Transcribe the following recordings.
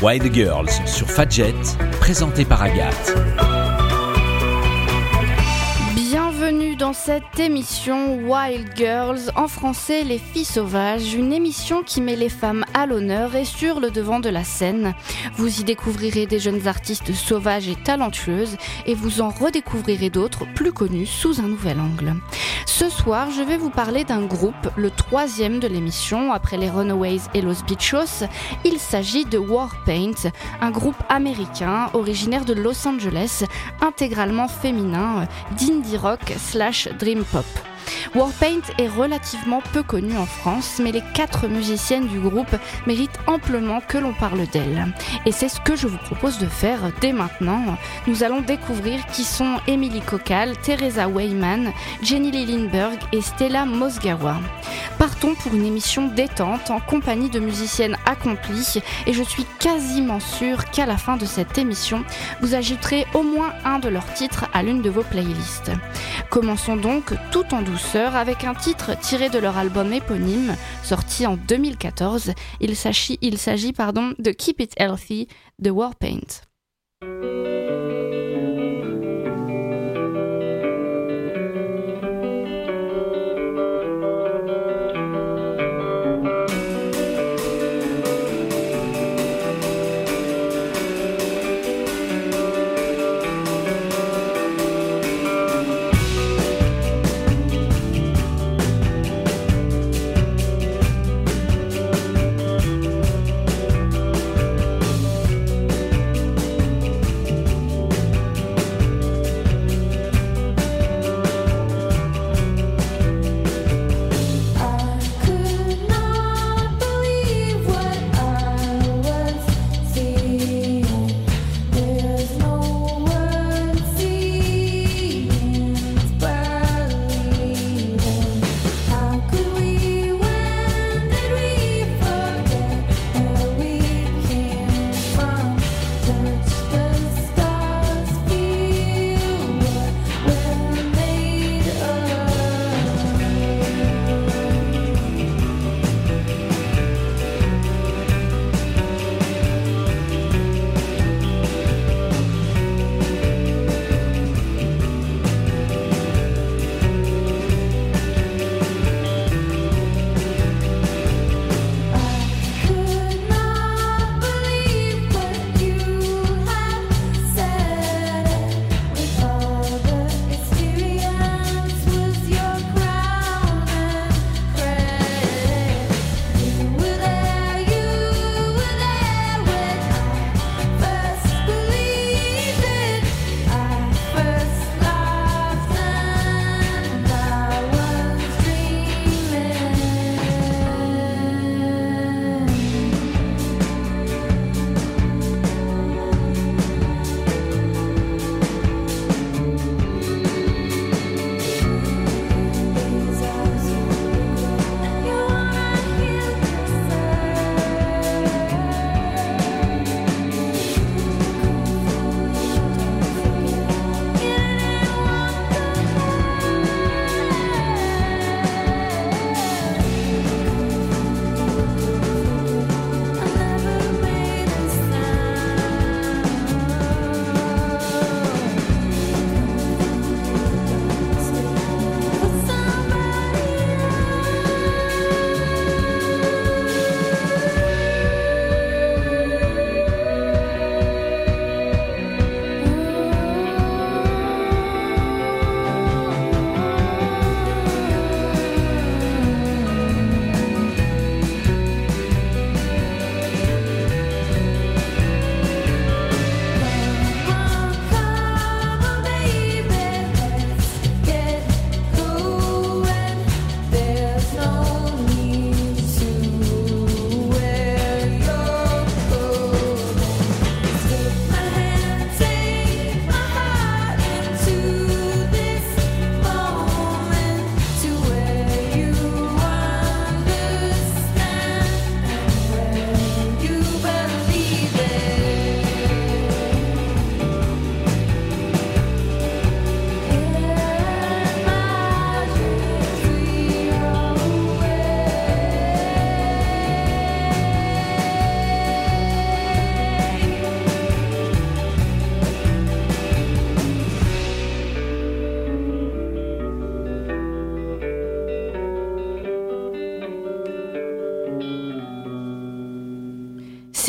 Wild Girls sur Fadjet, présenté par Agathe. Bienvenue dans cette émission Wild Girls, en français Les Filles Sauvages, une émission qui met les femmes à l'honneur et sur le devant de la scène. Vous y découvrirez des jeunes artistes sauvages et talentueuses et vous en redécouvrirez d'autres plus connus sous un nouvel angle. Ce soir, je vais vous parler d'un groupe, le troisième de l'émission, après les Runaways et Los Bichos. Il s'agit de Warpaint, un groupe américain originaire de Los Angeles, intégralement féminin, d'indie rock / dream pop. Warpaint est relativement peu connue en France, mais les 4 musiciennes du groupe méritent amplement que l'on parle d'elles. Et c'est ce que je vous propose de faire dès maintenant. Nous allons découvrir qui sont Emily Cocal, Teresa Weyman, Jenny Lee Lindbergh et Stella Mozgawa. Partons pour une émission détente en compagnie de musiciennes accomplies et je suis quasiment sûre qu'à la fin de cette émission, vous ajouterez au moins un de leurs titres à l'une de vos playlists. Commençons donc tout en douceur avec un titre tiré de leur album éponyme sorti en 2014. Il s'agit de Keep It Healthy de Warpaint.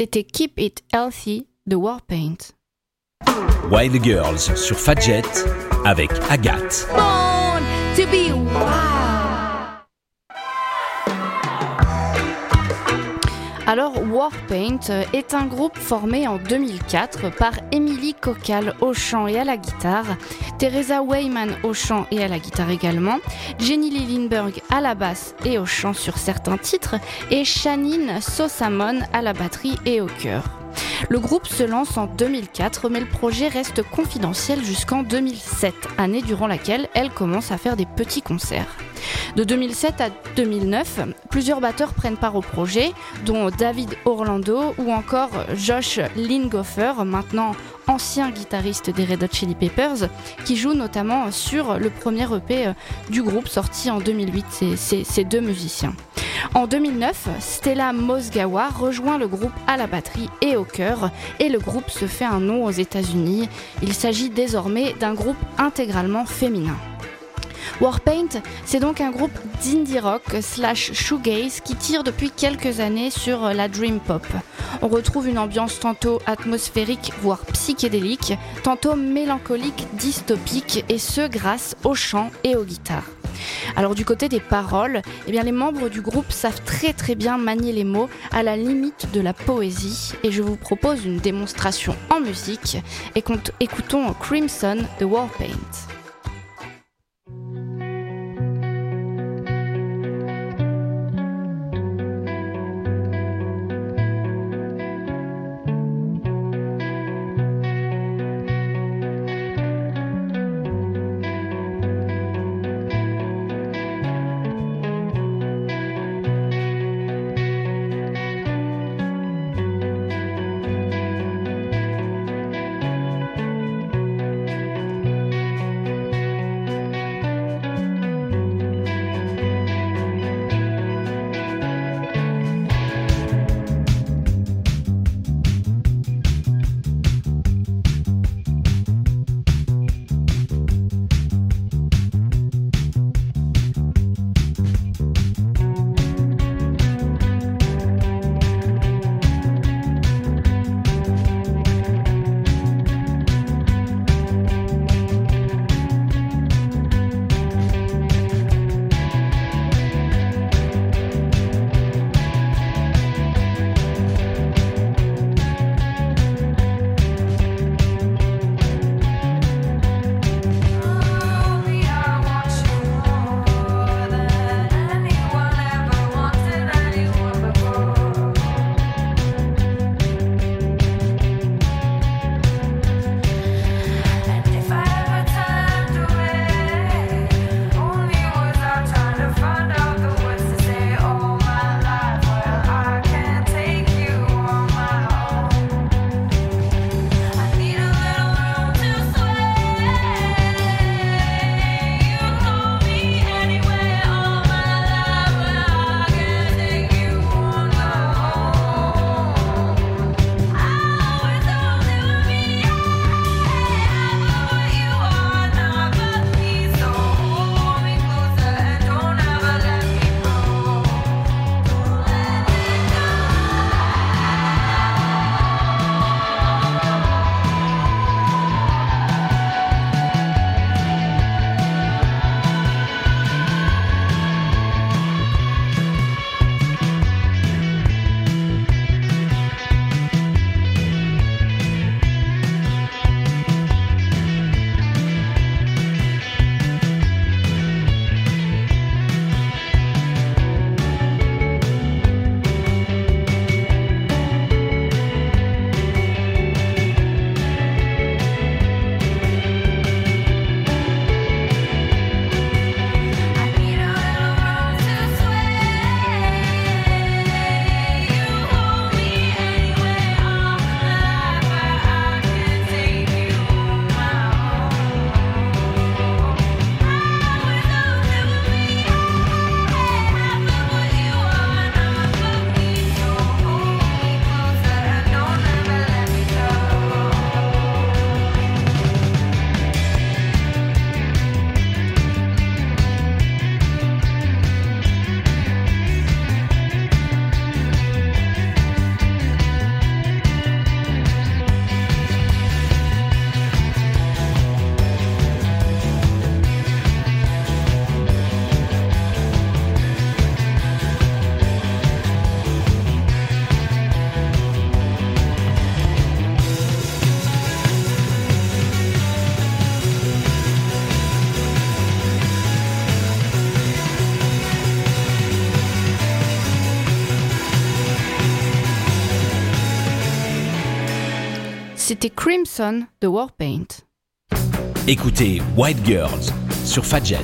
C'était Keep It Healthy de Warpaint. Wild Girls sur Fadjet avec Agathe. Born to be wild. Alors, Warpaint est un groupe formé en 2004 par Emily Cocal au chant et à la guitare, Teresa Weyman au chant et à la guitare également, Jenny Lillenberg à la basse et au chant sur certains titres, et Shanine Sosamon à la batterie et au chœur. Le groupe se lance en 2004, mais le projet reste confidentiel jusqu'en 2007, année durant laquelle elle commence à faire des petits concerts. De 2007 à 2009, plusieurs batteurs prennent part au projet, dont David Orlando ou encore Josh Linghofer, maintenant ancien guitariste des Red Hot Chili Peppers, qui joue notamment sur le premier EP du groupe sorti en 2008, ces deux musiciens. En 2009, Stella Mozgawa rejoint le groupe à la batterie et au chœur, et le groupe se fait un nom aux États-Unis. Il s'agit désormais d'un groupe intégralement féminin. Warpaint, c'est donc un groupe d'indie rock / shoegaze qui tire depuis quelques années sur la dream pop. On retrouve une ambiance tantôt atmosphérique, voire psychédélique, tantôt mélancolique, dystopique, et ce grâce au chant et aux guitares. Alors du côté des paroles, les membres du groupe savent très très bien manier les mots à la limite de la poésie, et je vous propose une démonstration en musique. Écoutons Crimson de Warpaint. C'était Crimson de Warpaint. Écoutez White Girls sur Fadjet.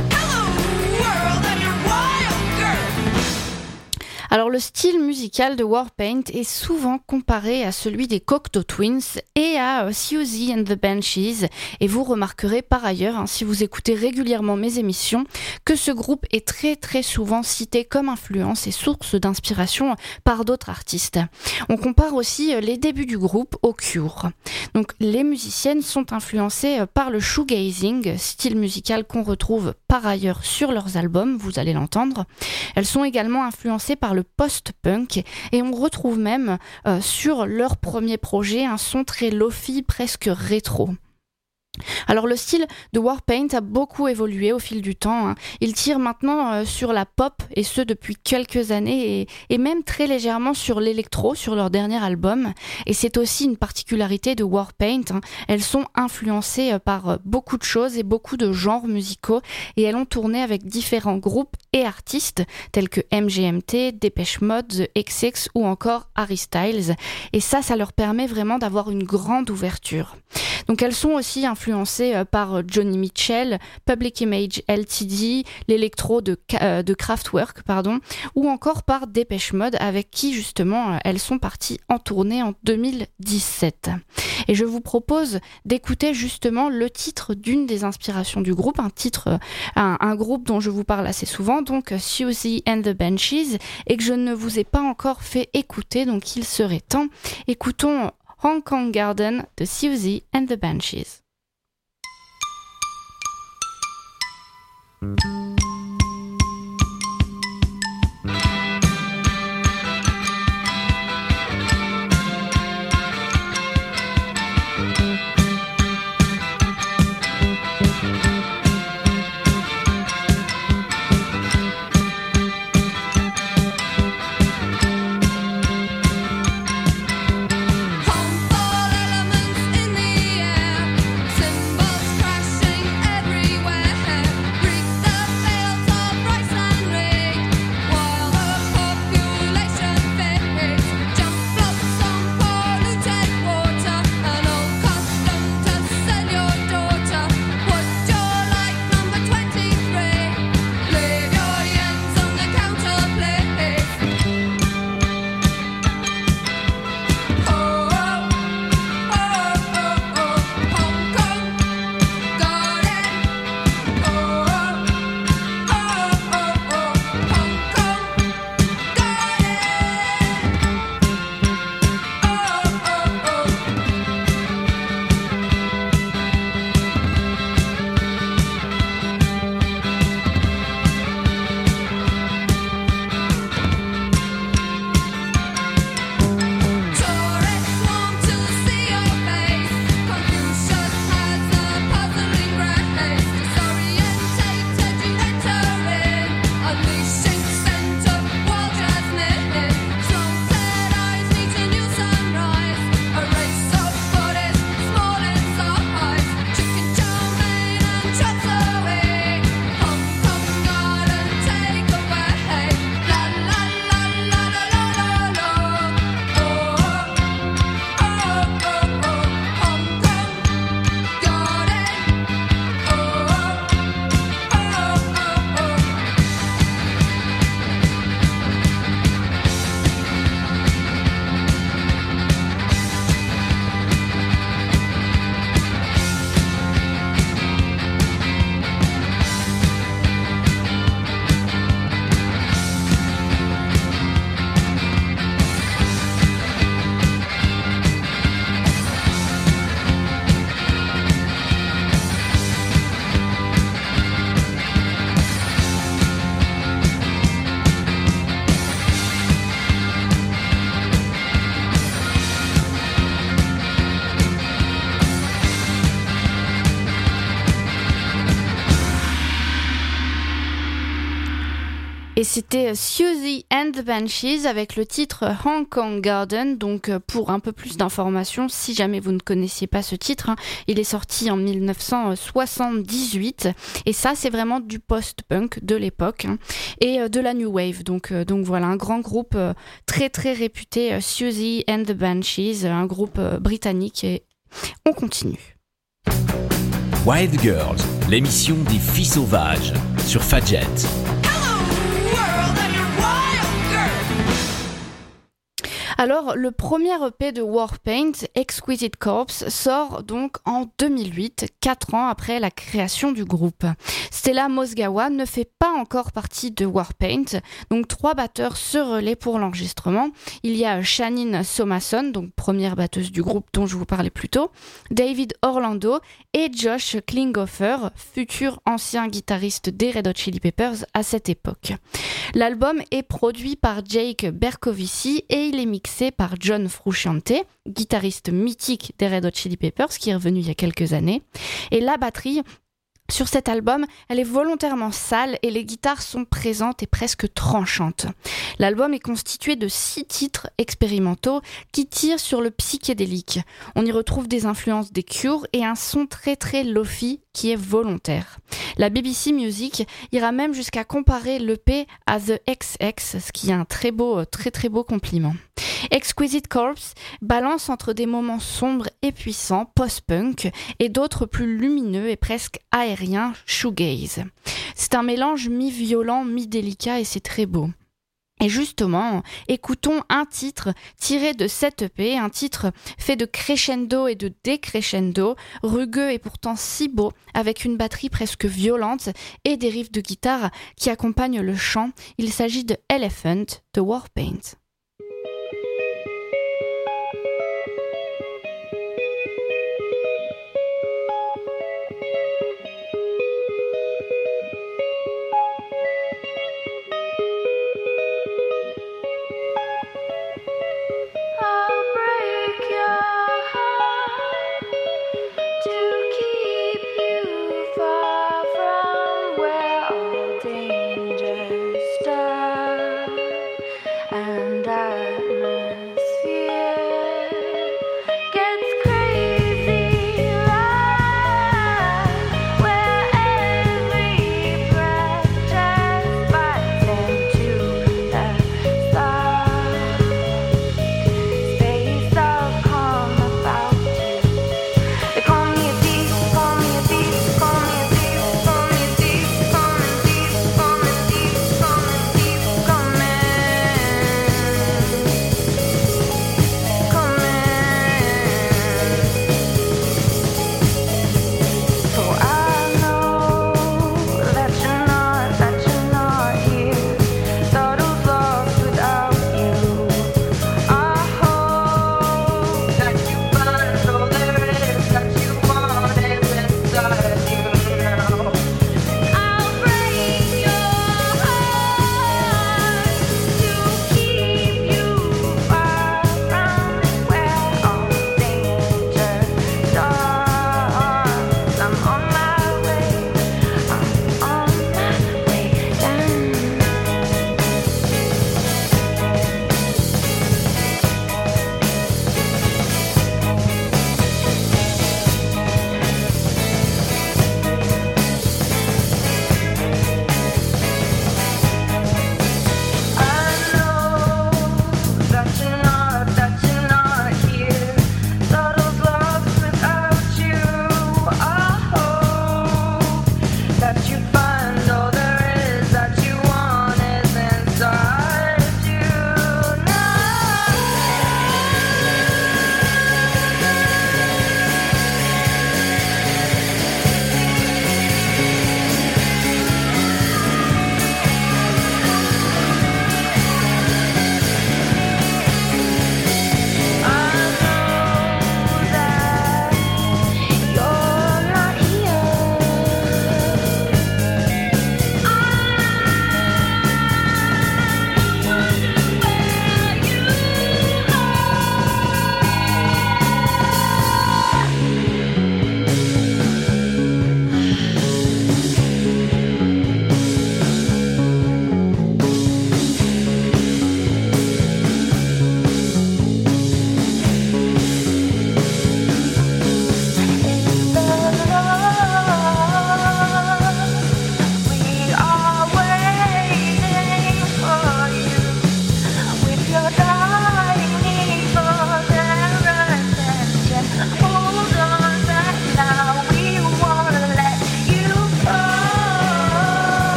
Alors le style musical de Warpaint est souvent comparé à celui des Cocteau Twins et à Siouxsie and the Banshees, et vous remarquerez par ailleurs, si vous écoutez régulièrement mes émissions, que ce groupe est très très souvent cité comme influence et source d'inspiration par d'autres artistes. On compare aussi les débuts du groupe au Cure. Donc les musiciennes sont influencées par le shoegazing, style musical qu'on retrouve par ailleurs sur leurs albums, vous allez l'entendre. Elles sont également influencées par le post-punk et on retrouve même sur leur premier projet un son très lo-fi, presque rétro. Alors le style de Warpaint a beaucoup évolué au fil du temps. Il tire maintenant sur la pop, et ce depuis quelques années, et même très légèrement sur l'électro, sur leur dernier album. Et c'est aussi une particularité de Warpaint. Elles sont influencées par beaucoup de choses et beaucoup de genres musicaux, et elles ont tourné avec différents groupes et artistes tels que MGMT, Depeche Mode, The XX ou encore Harry Styles. Et ça leur permet vraiment d'avoir une grande ouverture. Donc elles sont aussi influencées par Johnny Mitchell, Public Image Ltd, l'électro de Kraftwerk, ou encore par Depeche Mode, avec qui justement elles sont parties en tournée en 2017. Et je vous propose d'écouter justement le titre d'une des inspirations du groupe, un groupe dont je vous parle assez souvent, donc Siouxsie and the Banshees, et que je ne vous ai pas encore fait écouter, donc il serait temps. Écoutons Hong Kong Garden de Siouxsie and the Banshees. Symbols crashing everywhere. Read the Et c'était Susie and the Banshees avec le titre Hong Kong Garden. Donc pour un peu plus d'informations, si jamais vous ne connaissiez pas ce titre, il est sorti en 1978 et ça c'est vraiment du post-punk de l'époque et de la new wave. Donc voilà, un grand groupe très très réputé, Susie and the Banshees, un groupe britannique, et on continue. Wild Girls, l'émission des filles sauvages sur Fadjet. Alors, le premier EP de Warpaint, Exquisite Corpse, sort donc en 2008, 4 ans après la création du groupe. Stella Mozgawa ne fait pas encore partie de Warpaint, donc 3 batteurs se relaient pour l'enregistrement. Il y a Shannon Somason, donc première batteuse du groupe dont je vous parlais plus tôt, David Orlando et Josh Klinghoffer, futur ancien guitariste des Red Hot Chili Peppers à cette époque. L'album est produit par Jake Bercovici et il est mixé par John Frusciante, guitariste mythique des Red Hot Chili Peppers qui est revenu il y a quelques années. Et la batterie sur cet album, elle est volontairement sale et les guitares sont présentes et presque tranchantes. L'album est constitué de 6 titres expérimentaux qui tirent sur le psychédélique. On y retrouve des influences des Cure et un son très très lo-fi qui est volontaire. La BBC Music ira même jusqu'à comparer l'EP à The XX, ce qui est un très beau compliment. Exquisite Corpse balance entre des moments sombres et puissants, post-punk, et d'autres plus lumineux et presque aériens, shoegaze. C'est un mélange mi-violent, mi-délicat et c'est très beau. Et justement, écoutons un titre tiré de cette EP, un titre fait de crescendo et de décrescendo, rugueux et pourtant si beau, avec une batterie presque violente et des riffs de guitare qui accompagnent le chant. Il s'agit de Elephant de Warpaint. And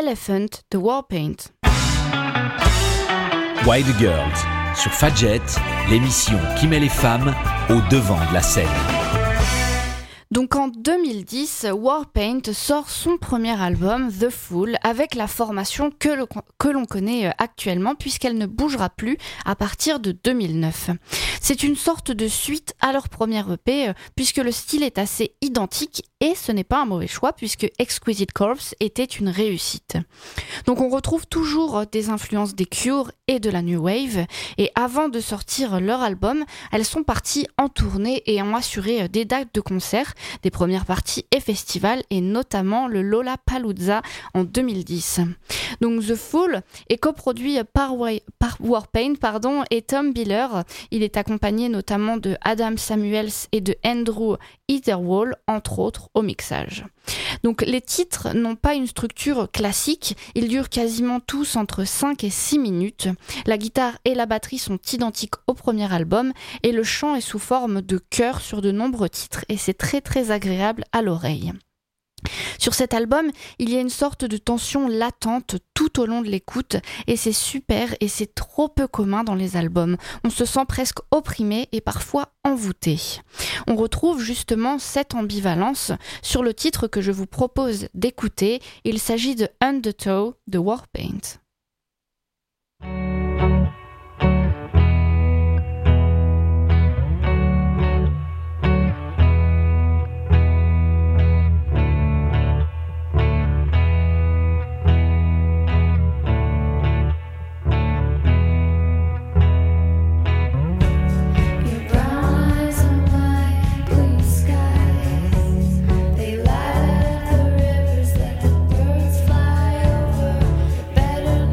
Elephant de Warpaint. Wild Girls sur Fadjet, l'émission qui met les femmes au devant de la scène. Donc en 2010, Warpaint sort son premier album, The Fool, avec la formation que l'on connaît actuellement, puisqu'elle ne bougera plus à partir de 2009. C'est une sorte de suite à leur premier EP, puisque le style est assez identique, et ce n'est pas un mauvais choix, puisque Exquisite Corpse était une réussite. Donc on retrouve toujours des influences des Cure et de la New Wave, et avant de sortir leur album, elles sont parties en tournée et ont assuré des dates de concert, des premières parties et festivals, et notamment le Lollapalooza en 2010. Donc The Fool est coproduit par Warpaint et Tom Biller. Il est accompagné notamment de Adam Samuels et de Andrew Etherwall, entre autres, au mixage. Donc les titres n'ont pas une structure classique, ils durent quasiment tous entre 5 et 6 minutes. La guitare et la batterie sont identiques au premier album et le chant est sous forme de chœur sur de nombreux titres et c'est très très agréable à l'oreille. Sur cet album, il y a une sorte de tension latente tout au long de l'écoute et c'est super et c'est trop peu commun dans les albums. On se sent presque opprimé et parfois envoûté. On retrouve justement cette ambivalence sur le titre que je vous propose d'écouter. Il s'agit de Undertow de Warpaint. Better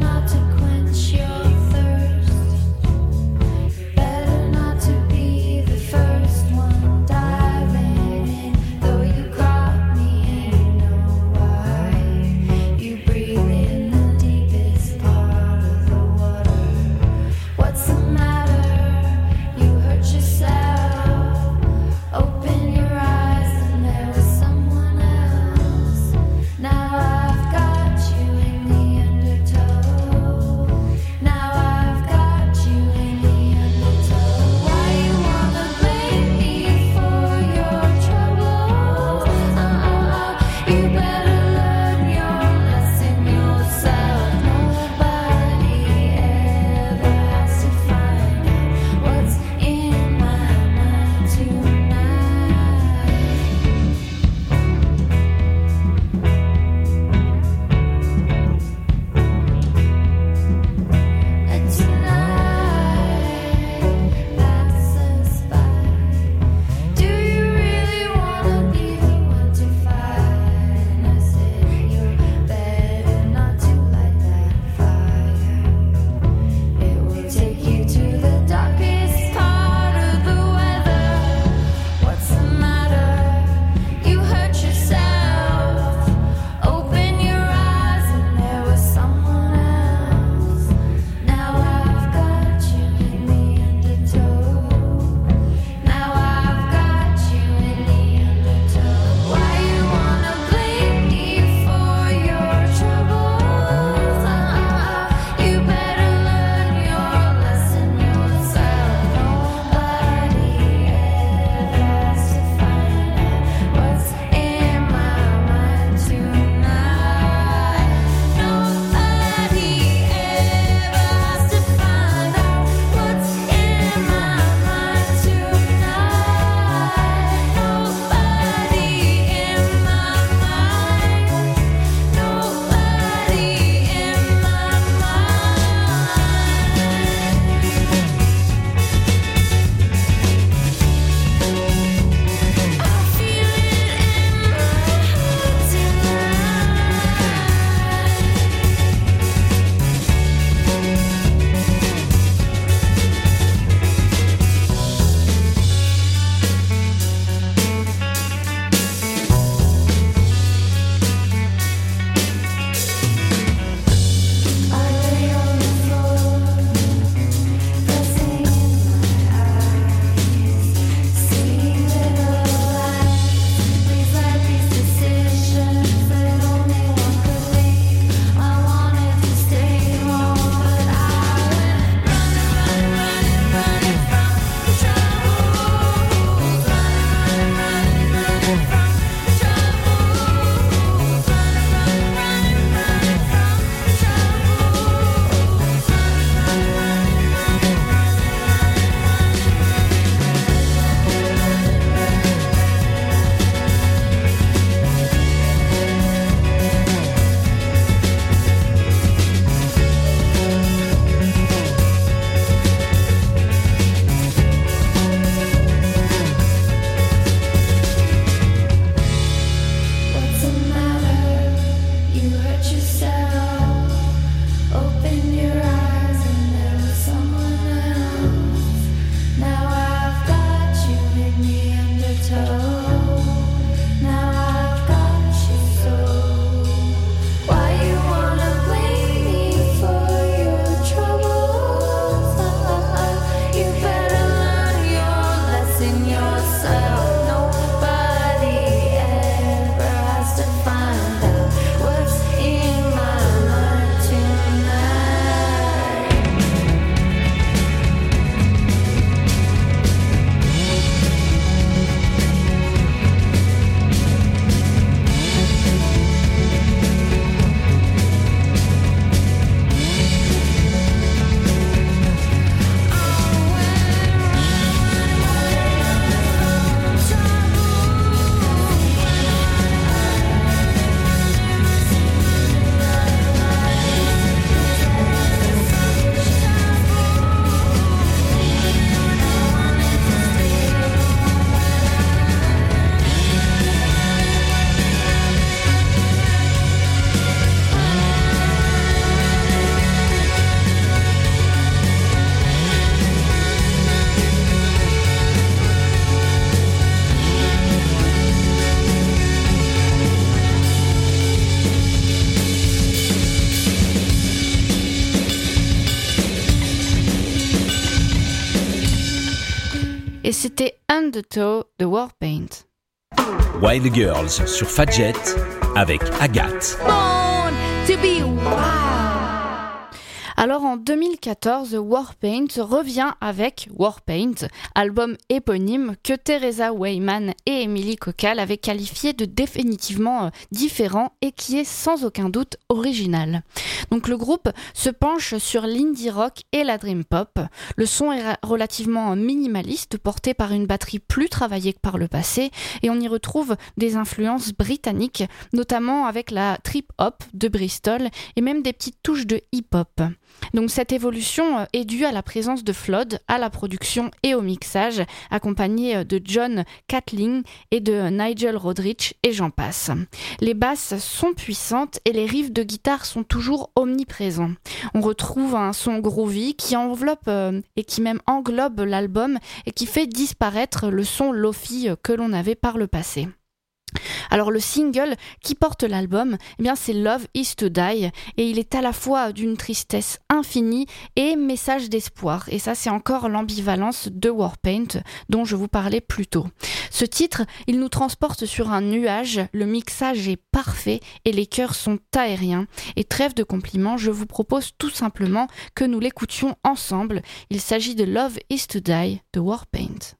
c'était Undertow de Warpaint. Wild Girls sur Fadjet avec Agathe. Born to be wild. Alors en 2014, Warpaint revient avec Warpaint, album éponyme que Teresa Weyman et Emily Cocal avaient qualifié de définitivement différent et qui est sans aucun doute original. Donc le groupe se penche sur l'indie rock et la dream pop. Le son est relativement minimaliste, porté par une batterie plus travaillée que par le passé, et on y retrouve des influences britanniques, notamment avec la trip hop de Bristol et même des petites touches de hip hop. Donc cette évolution est due à la présence de Flood à la production et au mixage, accompagné de John Catling et de Nigel Rodrich et j'en passe. Les basses sont puissantes et les riffs de guitare sont toujours omniprésents. On retrouve un son groovy qui enveloppe et qui même englobe l'album et qui fait disparaître le son lofi que l'on avait par le passé. Alors le single qui porte l'album, eh bien c'est Love is to Die et il est à la fois d'une tristesse infinie et message d'espoir. Et ça c'est encore l'ambivalence de Warpaint dont je vous parlais plus tôt. Ce titre, il nous transporte sur un nuage, le mixage est parfait et les chœurs sont aériens. Et trêve de compliments, je vous propose tout simplement que nous l'écoutions ensemble. Il s'agit de Love is to Die de Warpaint.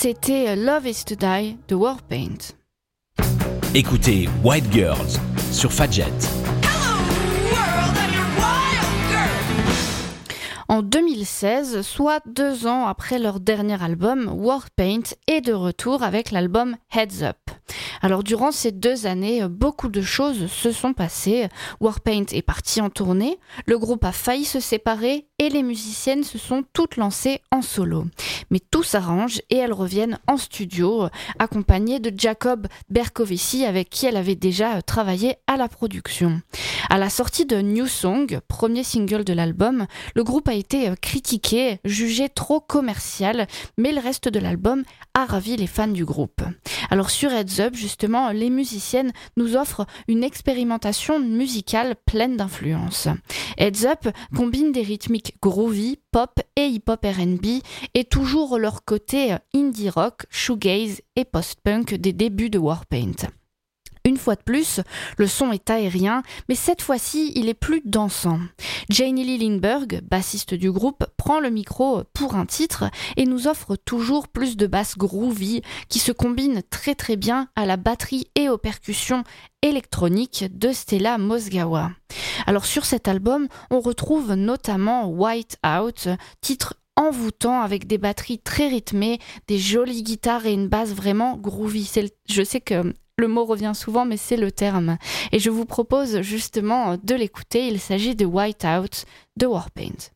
c'était Love is to Die de Warpaint. Écoutez White Girls sur Fadjet. En 2016, soit 2 ans après leur dernier album, Warpaint est de retour avec l'album Heads Up. Alors durant ces 2 années, beaucoup de choses se sont passées. Warpaint est parti en tournée, le groupe a failli se séparer et les musiciennes se sont toutes lancées en solo. Mais tout s'arrange et elles reviennent en studio, accompagnées de Jacob Bercovici avec qui elle avait déjà travaillé à la production. À la sortie de New Song, premier single de l'album, le groupe a été critiqué, jugé trop commercial, mais le reste de l'album a ravi les fans du groupe. Alors sur Heads Up, justement, les musiciennes nous offrent une expérimentation musicale pleine d'influences. Heads Up combine des rythmiques groovy, pop et hip-hop R&B et toujours leur côté indie rock, shoegaze et post-punk des débuts de Warpaint. Une fois de plus, le son est aérien, mais cette fois-ci, il est plus dansant. Janie Lee Lindberg, bassiste du groupe, prend le micro pour un titre et nous offre toujours plus de basses groovy qui se combinent très très bien à la batterie et aux percussions électroniques de Stella Mozgawa. Alors sur cet album, on retrouve notamment White Out, titre envoûtant avec des batteries très rythmées, des jolies guitares et une basse vraiment groovy. Je sais que le mot revient souvent, mais c'est le terme. Et je vous propose justement de l'écouter. Il s'agit de White Out de Warpaint.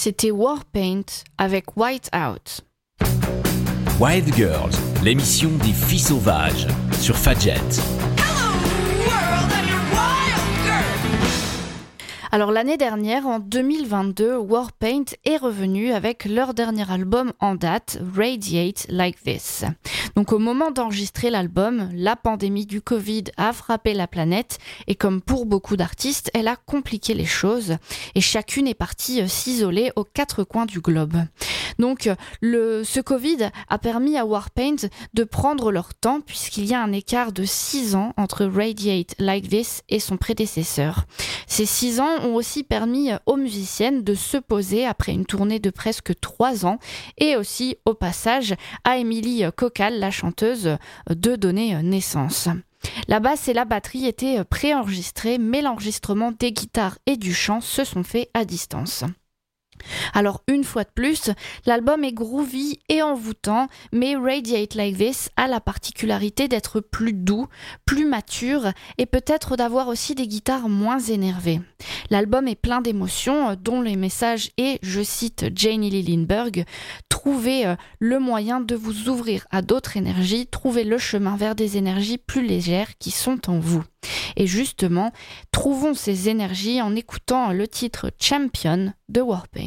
C'était Warpaint avec White Out. Wild Girls, l'émission des filles sauvages sur Fadjet. Alors l'année dernière, en 2022, Warpaint est revenu avec leur dernier album en date, Radiate Like This. Donc au moment d'enregistrer l'album, la pandémie du Covid a frappé la planète et comme pour beaucoup d'artistes, elle a compliqué les choses et chacune est partie s'isoler aux quatre coins du globe. Donc ce Covid a permis à Warpaint de prendre leur temps puisqu'il y a un écart de 6 ans entre Radiate Like This et son prédécesseur. Ces 6 ans ont aussi permis aux musiciennes de se poser après une tournée de presque 3 ans et aussi au passage à Émilie Cocal, la chanteuse, de donner naissance. La basse et la batterie étaient préenregistrées mais l'enregistrement des guitares et du chant se sont faits à distance. Alors une fois de plus, l'album est groovy et envoûtant, mais Radiate Like This a la particularité d'être plus doux, plus mature et peut-être d'avoir aussi des guitares moins énervées. L'album est plein d'émotions dont le message est, je cite Janie Lee Lindberg, « Trouvez le moyen de vous ouvrir à d'autres énergies, trouvez le chemin vers des énergies plus légères qui sont en vous ». Et justement, trouvons ces énergies en écoutant le titre Champion de Warpaint.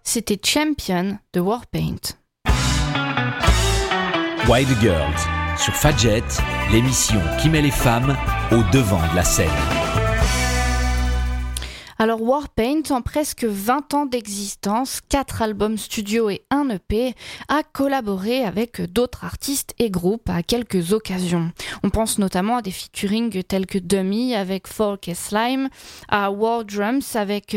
C'était Champion de Warpaint. Wild Girls sur Fadjet, l'émission qui met les femmes au devant de la scène. Alors Warpaint, en presque 20 ans d'existence, 4 albums studio et 1 EP, a collaboré avec d'autres artistes et groupes à quelques occasions. On pense notamment à des featurings tels que Dummy avec Folk et Slime, à War Drums avec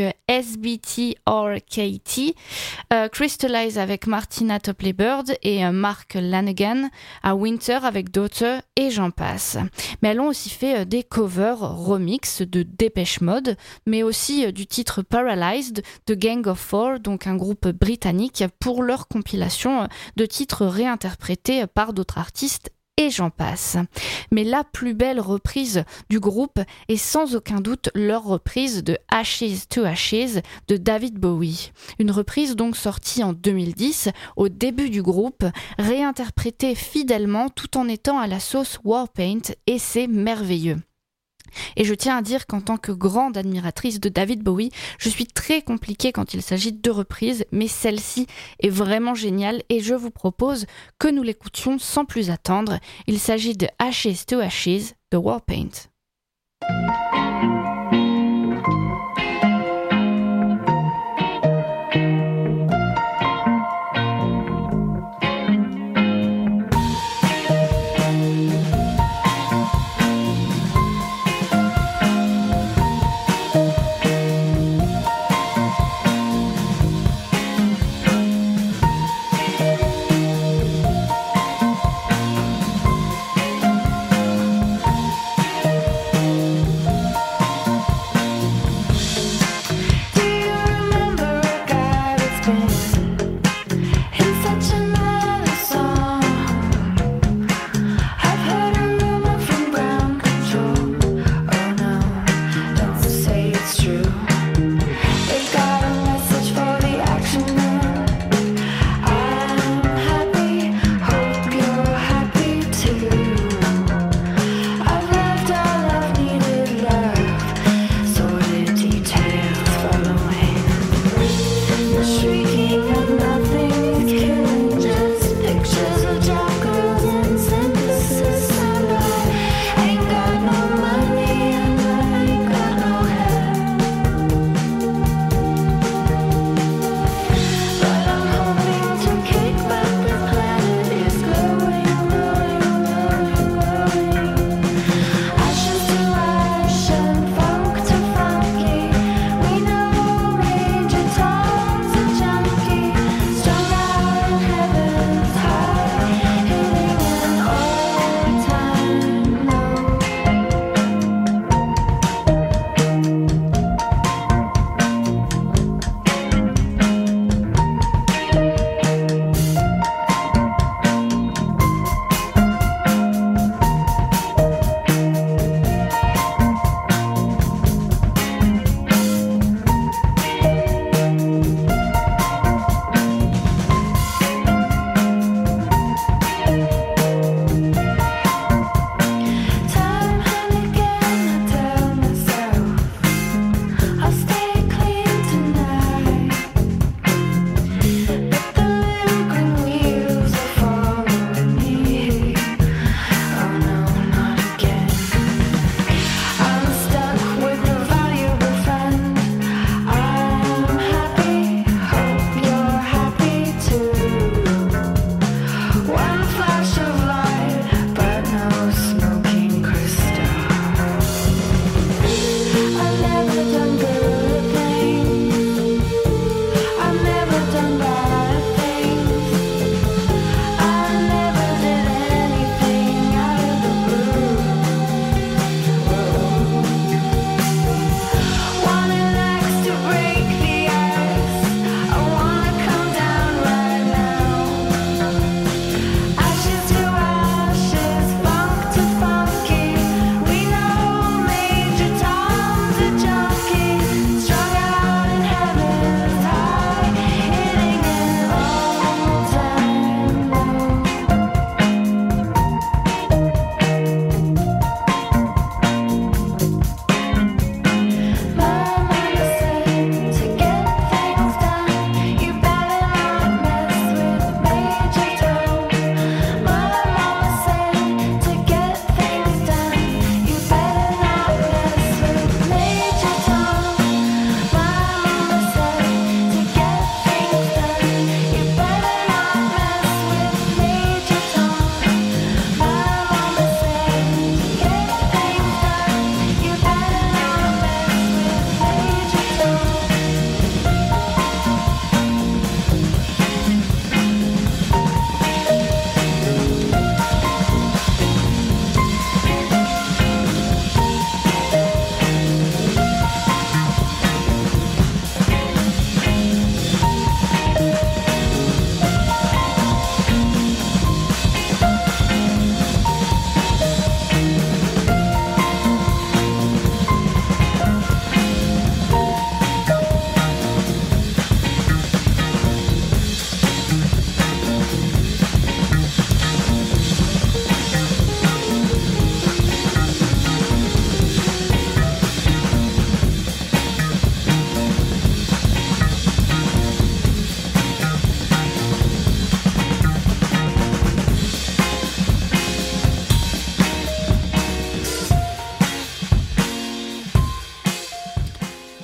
SBTRKT, Crystallize avec Martina Topley-Bird et Mark Lanegan, à Winter avec Daughter et j'en passe. Mais elles ont aussi fait des covers remix de Depeche Mode, mais aussi du titre Paralyzed de Gang of Four, donc un groupe britannique, pour leur compilation de titres réinterprétés par d'autres artistes et j'en passe. Mais la plus belle reprise du groupe est sans aucun doute leur reprise de Ashes to Ashes de David Bowie. Une reprise donc sortie en 2010 au début du groupe, réinterprétée fidèlement tout en étant à la sauce Warpaint et c'est merveilleux. Et je tiens à dire qu'en tant que grande admiratrice de David Bowie, je suis très compliquée quand il s'agit de reprises, mais celle-ci est vraiment géniale et je vous propose que nous l'écoutions sans plus attendre. Il s'agit de Ashes to Ashes de Warpaint.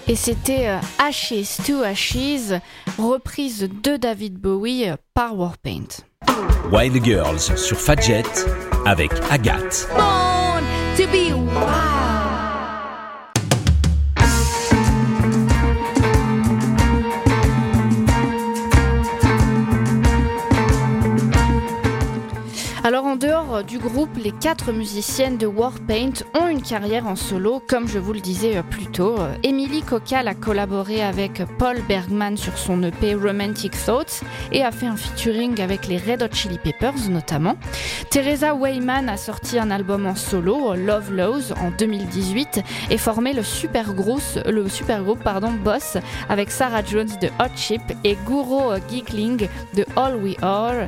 Et c'était Ashes to Ashes, reprise de David Bowie par Warpaint. Wild Girls sur Fadjet avec Agathe. Born to be wild. Alors en dehors du groupe, les 4 musiciennes de Warpaint ont une carrière en solo, comme je vous le disais plus tôt. Emily Cocal a collaboré avec Paul Bergman sur son EP Romantic Thoughts et a fait un featuring avec les Red Hot Chili Peppers notamment. Teresa Wayman a sorti un album en solo, Love Laws, en 2018 et formé le supergroupe Boss avec Sarah Jones de Hot Chip et Guro Geekling de All We Are.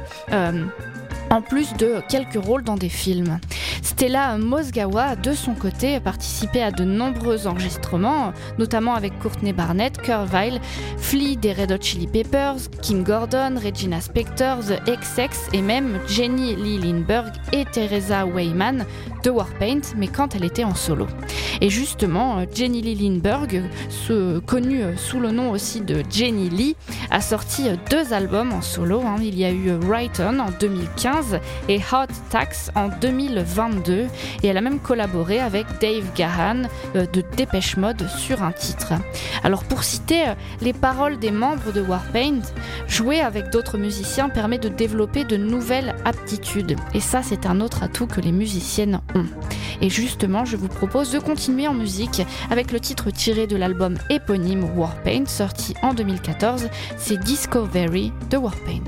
En plus de quelques rôles dans des films. Stella Mozgawa, de son côté, a participé à de nombreux enregistrements, notamment avec Courtney Barnett, Kurt Vile, Flea des Red Hot Chili Peppers, Kim Gordon, Regina Spektor, The XX et même Jenny Lee Lindbergh et Teresa Wayman de Warpaint, mais quand elle était en solo. Et justement, Jenny Lee Lindbergh, connue sous le nom aussi de Jenny Lee, a sorti 2 albums en solo. Il y a eu Right On en 2015 et Hot Tax en 2022 et elle a même collaboré avec Dave Gahan de Depeche Mode sur un titre. Alors pour citer les paroles des membres de Warpaint, jouer avec d'autres musiciens permet de développer de nouvelles aptitudes et ça c'est un autre atout que les musiciennes ont. Et justement je vous propose de continuer en musique avec le titre tiré de l'album éponyme Warpaint sorti en 2014, c'est Discovery de Warpaint.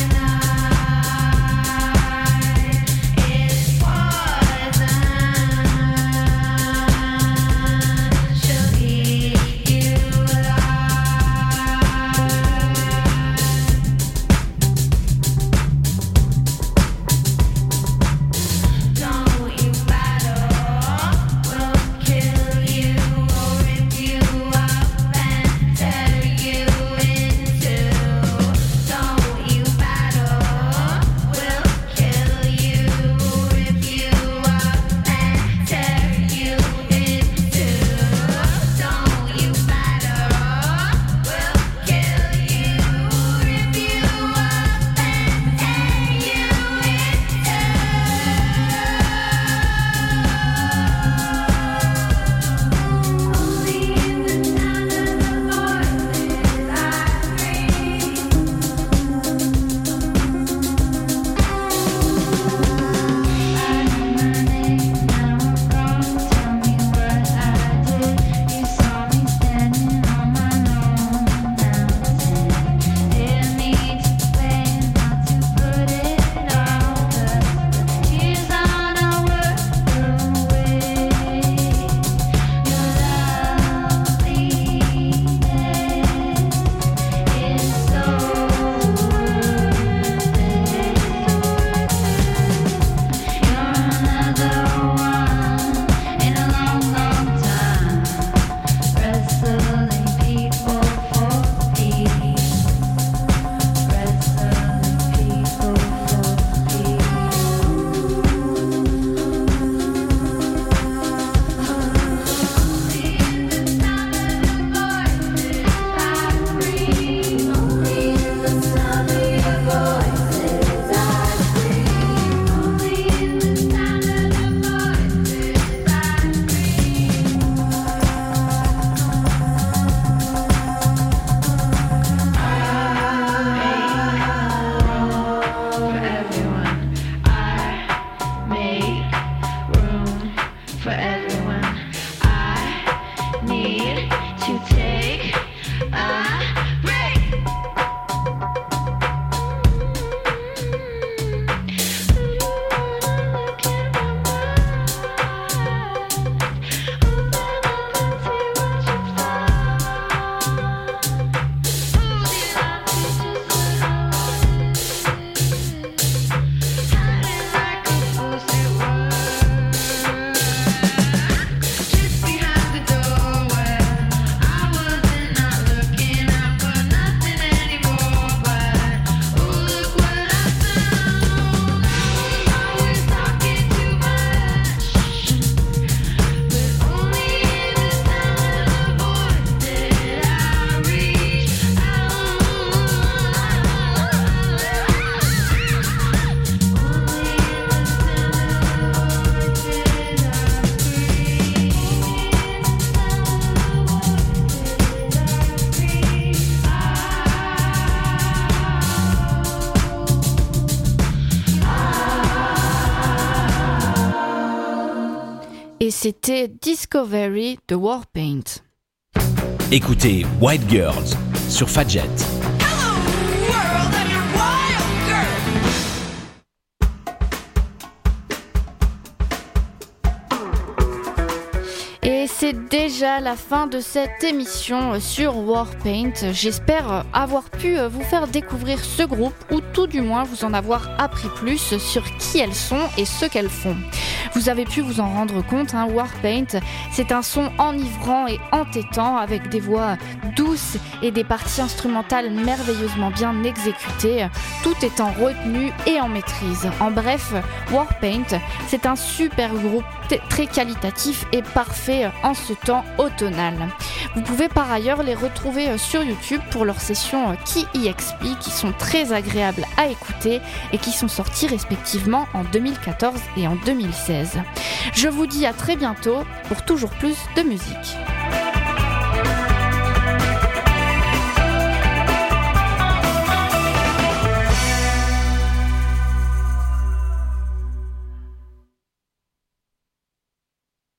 Poison. et c'était Discovery de Warpaint. Écoutez Wild Girls sur Fadjet. Et c'est déjà la fin de cette émission sur Warpaint. J'espère avoir pu vous faire découvrir ce groupe, ou tout du moins vous en avoir appris plus sur qui elles sont et ce qu'elles font. Vous avez pu vous en rendre compte, Warpaint, c'est un son enivrant et entêtant avec des voix douces et des parties instrumentales merveilleusement bien exécutées, tout étant retenu et en maîtrise. En bref, Warpaint, c'est un super groupe très qualitatif et parfait en ce temps automnal. Vous pouvez par ailleurs les retrouver sur YouTube pour leurs sessions Qui y explique, qui sont très agréables à écouter et qui sont sorties respectivement en 2014 et en 2016. Je vous dis à très bientôt pour toujours plus de musique.